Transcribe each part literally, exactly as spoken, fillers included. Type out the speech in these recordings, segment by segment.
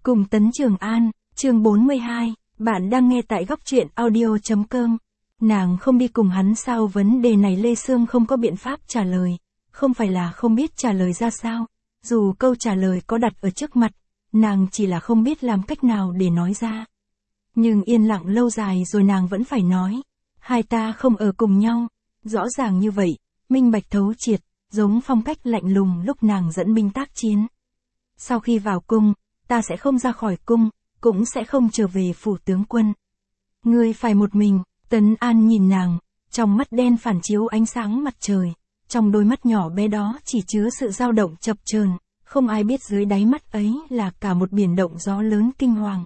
Cùng Tấn Trường An, chương bốn mươi hai, bạn đang nghe tại góc truyện audio.com. Nàng không đi cùng hắn sao? Vấn đề này Lê Sương không có biện pháp trả lời. Không phải là không biết trả lời ra sao. Dù câu trả lời có đặt ở trước mặt, nàng chỉ là không biết làm cách nào để nói ra. Nhưng yên lặng lâu dài rồi nàng vẫn phải nói. Hai ta không ở cùng nhau. Rõ ràng như vậy, minh bạch thấu triệt, giống phong cách lạnh lùng lúc nàng dẫn binh tác chiến. Sau khi vào cung, ta sẽ không ra khỏi cung, cũng sẽ không trở về phủ tướng quân. Ngươi phải một mình. Tấn An nhìn nàng, trong mắt đen phản chiếu ánh sáng mặt trời, trong đôi mắt nhỏ bé đó chỉ chứa sự dao động chập chờn, không ai biết dưới đáy mắt ấy là cả một biển động gió lớn kinh hoàng.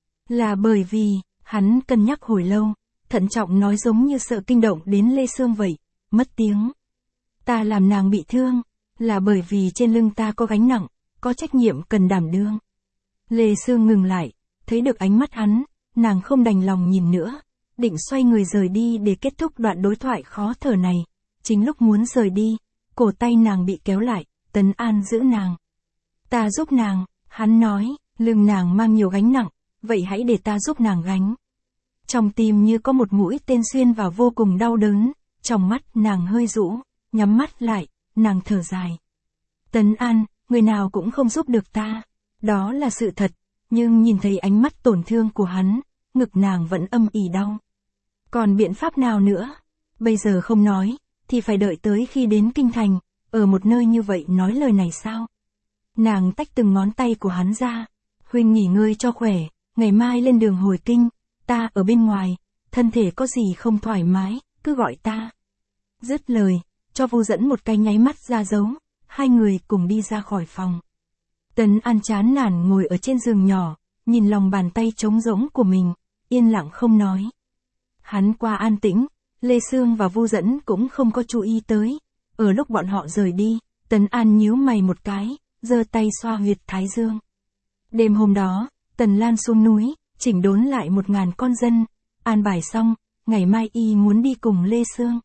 Là bởi vì, hắn cân nhắc hồi lâu, thận trọng nói giống như sợ kinh động đến Lê Sương vậy, mất tiếng. Ta làm nàng bị thương, là bởi vì trên lưng ta có gánh nặng, có trách nhiệm cần đảm đương. Lê Sương ngừng lại, thấy được ánh mắt hắn, nàng không đành lòng nhìn nữa, định xoay người rời đi để kết thúc đoạn đối thoại khó thở này. Chính lúc muốn rời đi, cổ tay nàng bị kéo lại, Tấn An giữ nàng. Ta giúp nàng, hắn nói, lưng nàng mang nhiều gánh nặng, vậy hãy để ta giúp nàng gánh. Trong tim như có một mũi tên xuyên vào vô cùng đau đớn, trong mắt nàng hơi rũ, nhắm mắt lại, nàng thở dài. Tấn An, người nào cũng không giúp được ta, đó là sự thật, nhưng nhìn thấy ánh mắt tổn thương của hắn, ngực nàng vẫn âm ỉ đau. Còn biện pháp nào nữa? Bây giờ không nói, thì phải đợi tới khi đến kinh thành, ở một nơi như vậy nói lời này sao? Nàng tách từng ngón tay của hắn ra. Huynh nghỉ ngơi cho khỏe, ngày mai lên đường hồi kinh, ta ở bên ngoài, thân thể có gì không thoải mái, cứ gọi ta. Dứt lời, cho Vu Dẫn một cái nháy mắt ra dấu, hai người cùng đi ra khỏi phòng. Tấn An chán nản ngồi ở trên giường nhỏ, nhìn lòng bàn tay trống rỗng của mình, yên lặng không nói. Hắn qua an tĩnh, Lê Sương và Vu Dẫn cũng không có chú ý tới. Ở lúc bọn họ rời đi, Tấn An nhíu mày một cái, giơ tay xoa huyệt thái dương. Đêm hôm đó, Tần Lan xuống núi, chỉnh đốn lại một ngàn con dân, an bài xong, ngày mai y muốn đi cùng Lê Sương.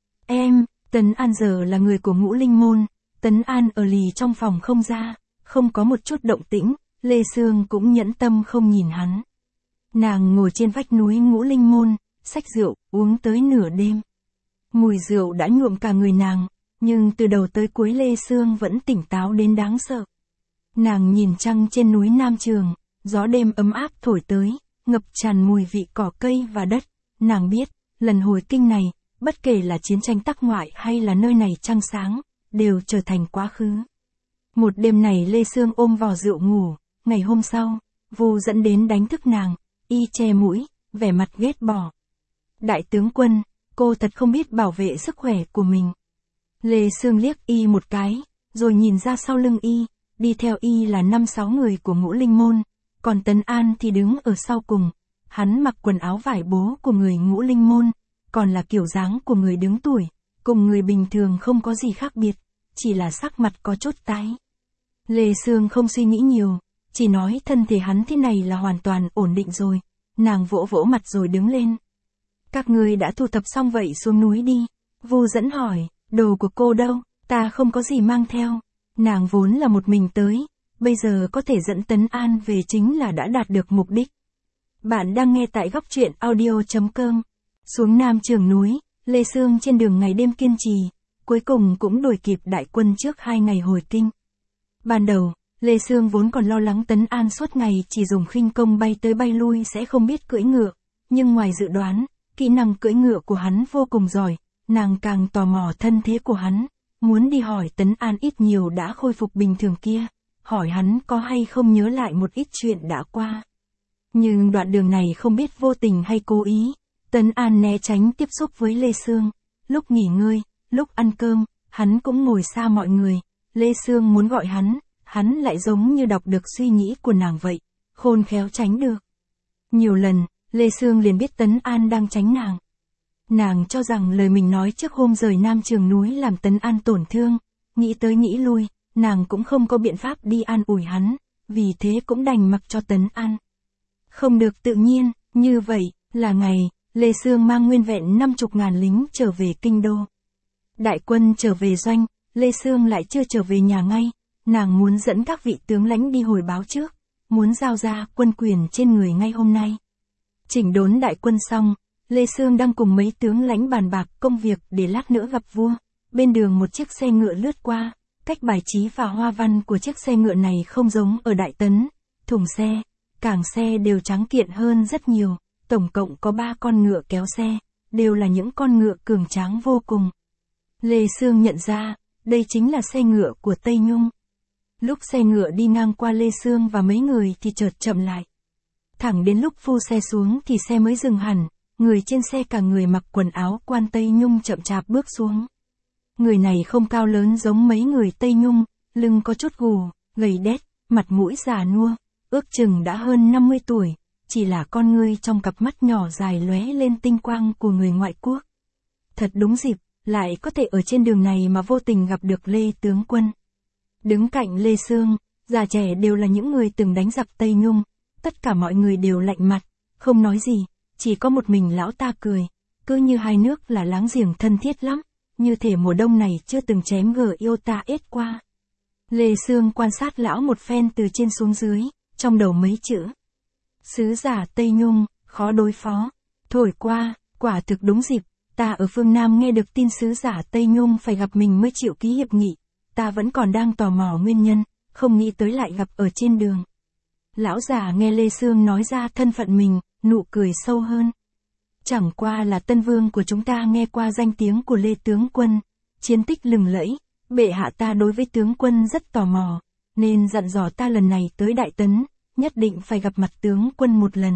Em, Tấn An giờ là người của Ngũ Linh Môn, Tấn An ở lì trong phòng không ra, không có một chút động tĩnh, Lê Sương cũng nhẫn tâm không nhìn hắn. Nàng ngồi trên vách núi Ngũ Linh Môn, xách rượu, uống tới nửa đêm. Mùi rượu đã nhuộm cả người nàng, nhưng từ đầu tới cuối Lê Sương vẫn tỉnh táo đến đáng sợ. Nàng nhìn trăng trên núi Nam Trường, gió đêm ấm áp thổi tới, ngập tràn mùi vị cỏ cây và đất. Nàng biết, lần hồi kinh này, bất kể là chiến tranh tắc ngoại hay là nơi này trăng sáng, đều trở thành quá khứ. Một đêm này Lê Sương ôm vò rượu ngủ, ngày hôm sau, Vu Dẫn đến đánh thức nàng, y che mũi, vẻ mặt ghét bỏ. Đại tướng quân, cô thật không biết bảo vệ sức khỏe của mình. Lê Sương liếc y một cái, rồi nhìn ra sau lưng y, đi theo y là năm sáu người của Ngũ Linh Môn, còn Tấn An thì đứng ở sau cùng. Hắn mặc quần áo vải bố của người Ngũ Linh Môn, còn là kiểu dáng của người đứng tuổi, cùng người bình thường không có gì khác biệt, chỉ là sắc mặt có chút tái. Lê Sương không suy nghĩ nhiều, chỉ nói thân thể hắn thế này là hoàn toàn ổn định rồi. Nàng vỗ vỗ mặt rồi đứng lên. Các ngươi đã thu thập xong vậy xuống núi đi. Vu Dẫn hỏi, đồ của cô đâu? Ta không có gì mang theo. Nàng vốn là một mình tới, bây giờ có thể dẫn Tấn An về chính là đã đạt được mục đích. Bạn đang nghe tại góc truyện audio.com. Xuống Nam Trường núi, Lê Sương trên đường ngày đêm kiên trì, cuối cùng cũng đuổi kịp đại quân trước hai ngày hồi kinh. Ban đầu, Lê Sương vốn còn lo lắng Tấn An suốt ngày chỉ dùng khinh công bay tới bay lui sẽ không biết cưỡi ngựa, nhưng ngoài dự đoán, kỹ năng cưỡi ngựa của hắn vô cùng giỏi, nàng càng tò mò thân thế của hắn, muốn đi hỏi Tấn An ít nhiều đã khôi phục bình thường kia, hỏi hắn có hay không nhớ lại một ít chuyện đã qua. Nhưng đoạn đường này không biết vô tình hay cố ý, Tấn An né tránh tiếp xúc với Lê Sương, lúc nghỉ ngơi, lúc ăn cơm, hắn cũng ngồi xa mọi người, Lê Sương muốn gọi hắn, hắn lại giống như đọc được suy nghĩ của nàng vậy, khôn khéo tránh được. Nhiều lần, Lê Sương liền biết Tấn An đang tránh nàng. Nàng cho rằng lời mình nói trước hôm rời Nam Trường núi làm Tấn An tổn thương, nghĩ tới nghĩ lui, nàng cũng không có biện pháp đi an ủi hắn, vì thế cũng đành mặc cho Tấn An. Không được tự nhiên, như vậy, là ngày, Lê Sương mang nguyên vẹn năm chục ngàn lính trở về kinh đô. Đại quân trở về doanh, Lê Sương lại chưa trở về nhà ngay, nàng muốn dẫn các vị tướng lãnh đi hồi báo trước, muốn giao ra quân quyền trên người ngay hôm nay. Chỉnh đốn đại quân xong, Lê Sương đang cùng mấy tướng lãnh bàn bạc công việc để lát nữa gặp vua. Bên đường một chiếc xe ngựa lướt qua, cách bài trí và hoa văn của chiếc xe ngựa này không giống ở Đại Tấn. Thùng xe, cảng xe đều trắng kiện hơn rất nhiều, tổng cộng có ba con ngựa kéo xe, đều là những con ngựa cường tráng vô cùng. Lê Sương nhận ra, đây chính là xe ngựa của Tây Nhung. Lúc xe ngựa đi ngang qua Lê Sương và mấy người thì chợt chậm lại. Thẳng đến lúc phu xe xuống thì xe mới dừng hẳn, người trên xe cả người mặc quần áo quan Tây Nhung chậm chạp bước xuống. Người này không cao lớn giống mấy người Tây Nhung, lưng có chút gù, gầy đét, mặt mũi già nua, ước chừng đã hơn năm mươi tuổi, chỉ là con ngươi trong cặp mắt nhỏ dài lóe lên tinh quang của người ngoại quốc. Thật đúng dịp, lại có thể ở trên đường này mà vô tình gặp được Lê tướng quân. Đứng cạnh Lê Sương, già trẻ đều là những người từng đánh giặc Tây Nhung, tất cả mọi người đều lạnh mặt, không nói gì, chỉ có một mình lão ta cười, cứ như hai nước là láng giềng thân thiết lắm, như thể mùa đông này chưa từng chém gờ yêu ta ết qua. Lê Sương quan sát lão một phen từ trên xuống dưới, trong đầu mấy chữ. Sứ giả Tây Nhung, khó đối phó, thổi qua, quả thực đúng dịp, ta ở phương Nam nghe được tin sứ giả Tây Nhung phải gặp mình mới chịu ký hiệp nghị, ta vẫn còn đang tò mò nguyên nhân, không nghĩ tới lại gặp ở trên đường. Lão già nghe Lê Sương nói ra thân phận mình, nụ cười sâu hơn. Chẳng qua là Tân Vương của chúng ta nghe qua danh tiếng của Lê tướng quân, chiến tích lừng lẫy, bệ hạ ta đối với tướng quân rất tò mò, nên dặn dò ta lần này tới Đại Tấn, nhất định phải gặp mặt tướng quân một lần.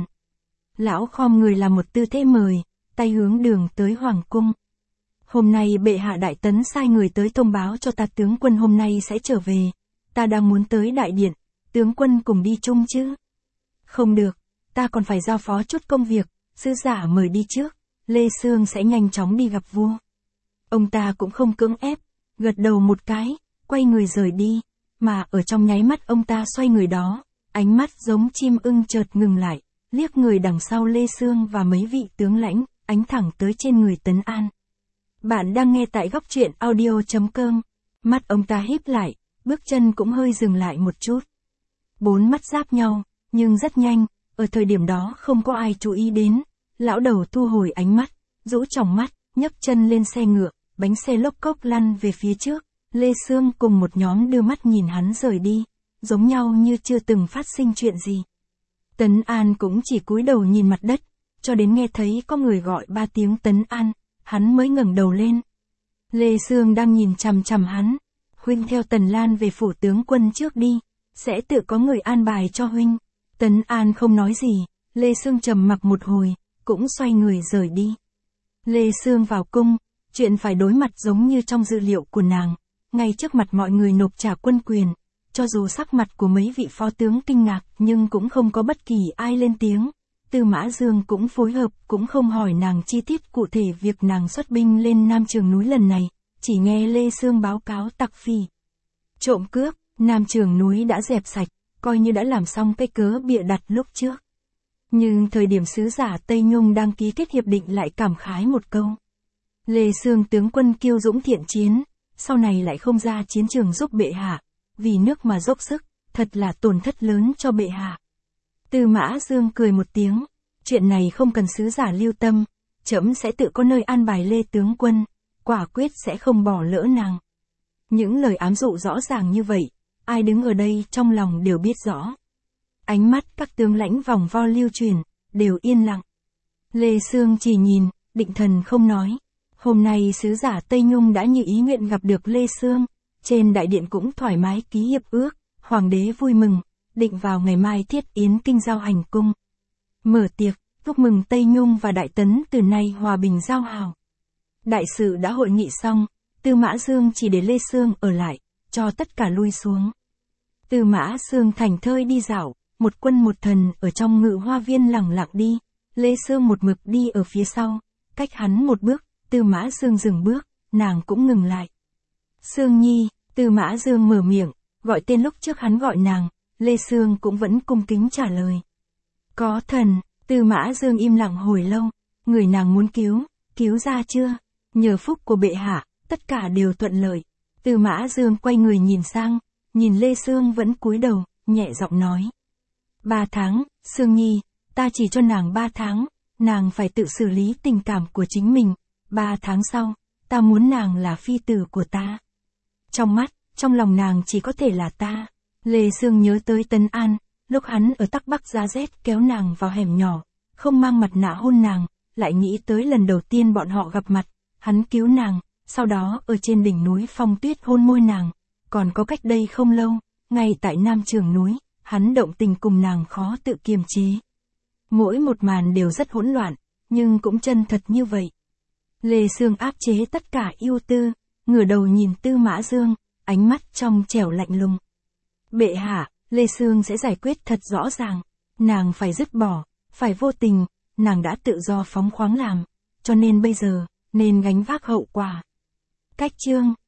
Lão khom người làm một tư thế mời, tay hướng đường tới Hoàng cung. Hôm nay bệ hạ Đại Tấn sai người tới thông báo cho ta tướng quân hôm nay sẽ trở về, ta đang muốn tới đại điện, tướng quân cùng đi chung chứ? Không được, ta còn phải giao phó chút công việc, sứ giả mời đi trước, Lê Sương sẽ nhanh chóng đi gặp vua. Ông ta cũng không cưỡng ép, gật đầu một cái, quay người rời đi, mà ở trong nháy mắt ông ta xoay người đó, ánh mắt giống chim ưng chợt ngừng lại, liếc người đằng sau Lê Sương và mấy vị tướng lãnh, ánh thẳng tới trên người Tấn An. Bạn đang nghe tại góc truyện audio chấm com, mắt ông ta híp lại, bước chân cũng hơi dừng lại một chút. Bốn mắt giáp nhau, nhưng rất nhanh, ở thời điểm đó không có ai chú ý đến, lão đầu thu hồi ánh mắt, rũ tròng mắt, nhấc chân lên xe ngựa, bánh xe lốc cốc lăn về phía trước, Lê Sương cùng một nhóm đưa mắt nhìn hắn rời đi, giống nhau như chưa từng phát sinh chuyện gì. Tấn An cũng chỉ cúi đầu nhìn mặt đất, cho đến nghe thấy có người gọi ba tiếng Tấn An, hắn mới ngẩng đầu lên. Lê Sương đang nhìn chằm chằm hắn, huynh theo Tần Lan về phủ tướng quân trước đi, sẽ tự có người an bài cho huynh. Tấn An không nói gì, Lê Sương trầm mặc một hồi, cũng xoay người rời đi. Lê Sương vào cung, chuyện phải đối mặt giống như trong dự liệu của nàng, ngay trước mặt mọi người nộp trả quân quyền, cho dù sắc mặt của mấy vị phó tướng kinh ngạc nhưng cũng không có bất kỳ ai lên tiếng. Tư Mã Dương cũng phối hợp, cũng không hỏi nàng chi tiết cụ thể việc nàng xuất binh lên Nam Trường núi lần này, chỉ nghe Lê Sương báo cáo tặc phỉ. Trộm cướp, Nam Trường núi đã dẹp sạch, coi như đã làm xong cái cớ bịa đặt lúc trước. Nhưng thời điểm sứ giả Tây Nhung đang ký kết hiệp định lại cảm khái một câu. Lê Sương tướng quân kiêu dũng thiện chiến, sau này lại không ra chiến trường giúp bệ hạ, vì nước mà dốc sức, thật là tổn thất lớn cho bệ hạ. Tư Mã Dương cười một tiếng, chuyện này không cần sứ giả lưu tâm, trẫm sẽ tự có nơi an bài Lê tướng quân, quả quyết sẽ không bỏ lỡ nàng. Những lời ám dụ rõ ràng như vậy, ai đứng ở đây trong lòng đều biết rõ. Ánh mắt các tướng lãnh vòng vo lưu truyền, đều yên lặng. Lê Sương chỉ nhìn, định thần không nói. Hôm nay sứ giả Tây Nhung đã như ý nguyện gặp được Lê Sương, trên đại điện cũng thoải mái ký hiệp ước, hoàng đế vui mừng, định vào ngày mai thiết yến kinh giao hành cung. Mở tiệc, chúc mừng Tây Nhung và Đại Tấn từ nay hòa bình giao hảo. Đại sự đã hội nghị xong, Tư Mã Dương chỉ để Lê Sương ở lại, cho tất cả lui xuống. Tư Mã Dương thành thơi đi dạo, một quân một thần ở trong ngự hoa viên lẳng lặng đi, Lê Sương một mực đi ở phía sau, cách hắn một bước, Tư Mã Dương dừng bước, nàng cũng ngừng lại. Sương Nhi, Tư Mã Dương mở miệng, gọi tên lúc trước hắn gọi nàng, Lê Sương cũng vẫn cung kính trả lời. Có thần, Tư Mã Dương im lặng hồi lâu, người nàng muốn cứu, cứu ra chưa? Nhờ phúc của bệ hạ, tất cả đều thuận lợi. Tư Mã Dương quay người nhìn sang, nhìn Lê Sương vẫn cúi đầu, nhẹ giọng nói. Ba tháng, Sương Nhi, ta chỉ cho nàng ba tháng, nàng phải tự xử lý tình cảm của chính mình. Ba tháng sau, ta muốn nàng là phi tử của ta. Trong mắt, trong lòng nàng chỉ có thể là ta. Lê Sương nhớ tới Tấn An, lúc hắn ở Tắc Bắc giá rét kéo nàng vào hẻm nhỏ, không mang mặt nạ hôn nàng, lại nghĩ tới lần đầu tiên bọn họ gặp mặt, hắn cứu nàng, sau đó ở trên đỉnh núi phong tuyết hôn môi nàng, còn có cách đây không lâu, ngay tại Nam Trường núi, hắn động tình cùng nàng khó tự kiềm chế. Mỗi một màn đều rất hỗn loạn, nhưng cũng chân thật như vậy. Lê Sương áp chế tất cả yêu tư, ngửa đầu nhìn Tư Mã Dương, ánh mắt trong trẻo lạnh lùng. Bệ hạ, Lê Sương sẽ giải quyết thật rõ ràng, nàng phải dứt bỏ, phải vô tình, nàng đã tự do phóng khoáng làm, cho nên bây giờ, nên gánh vác hậu quả. Cách chương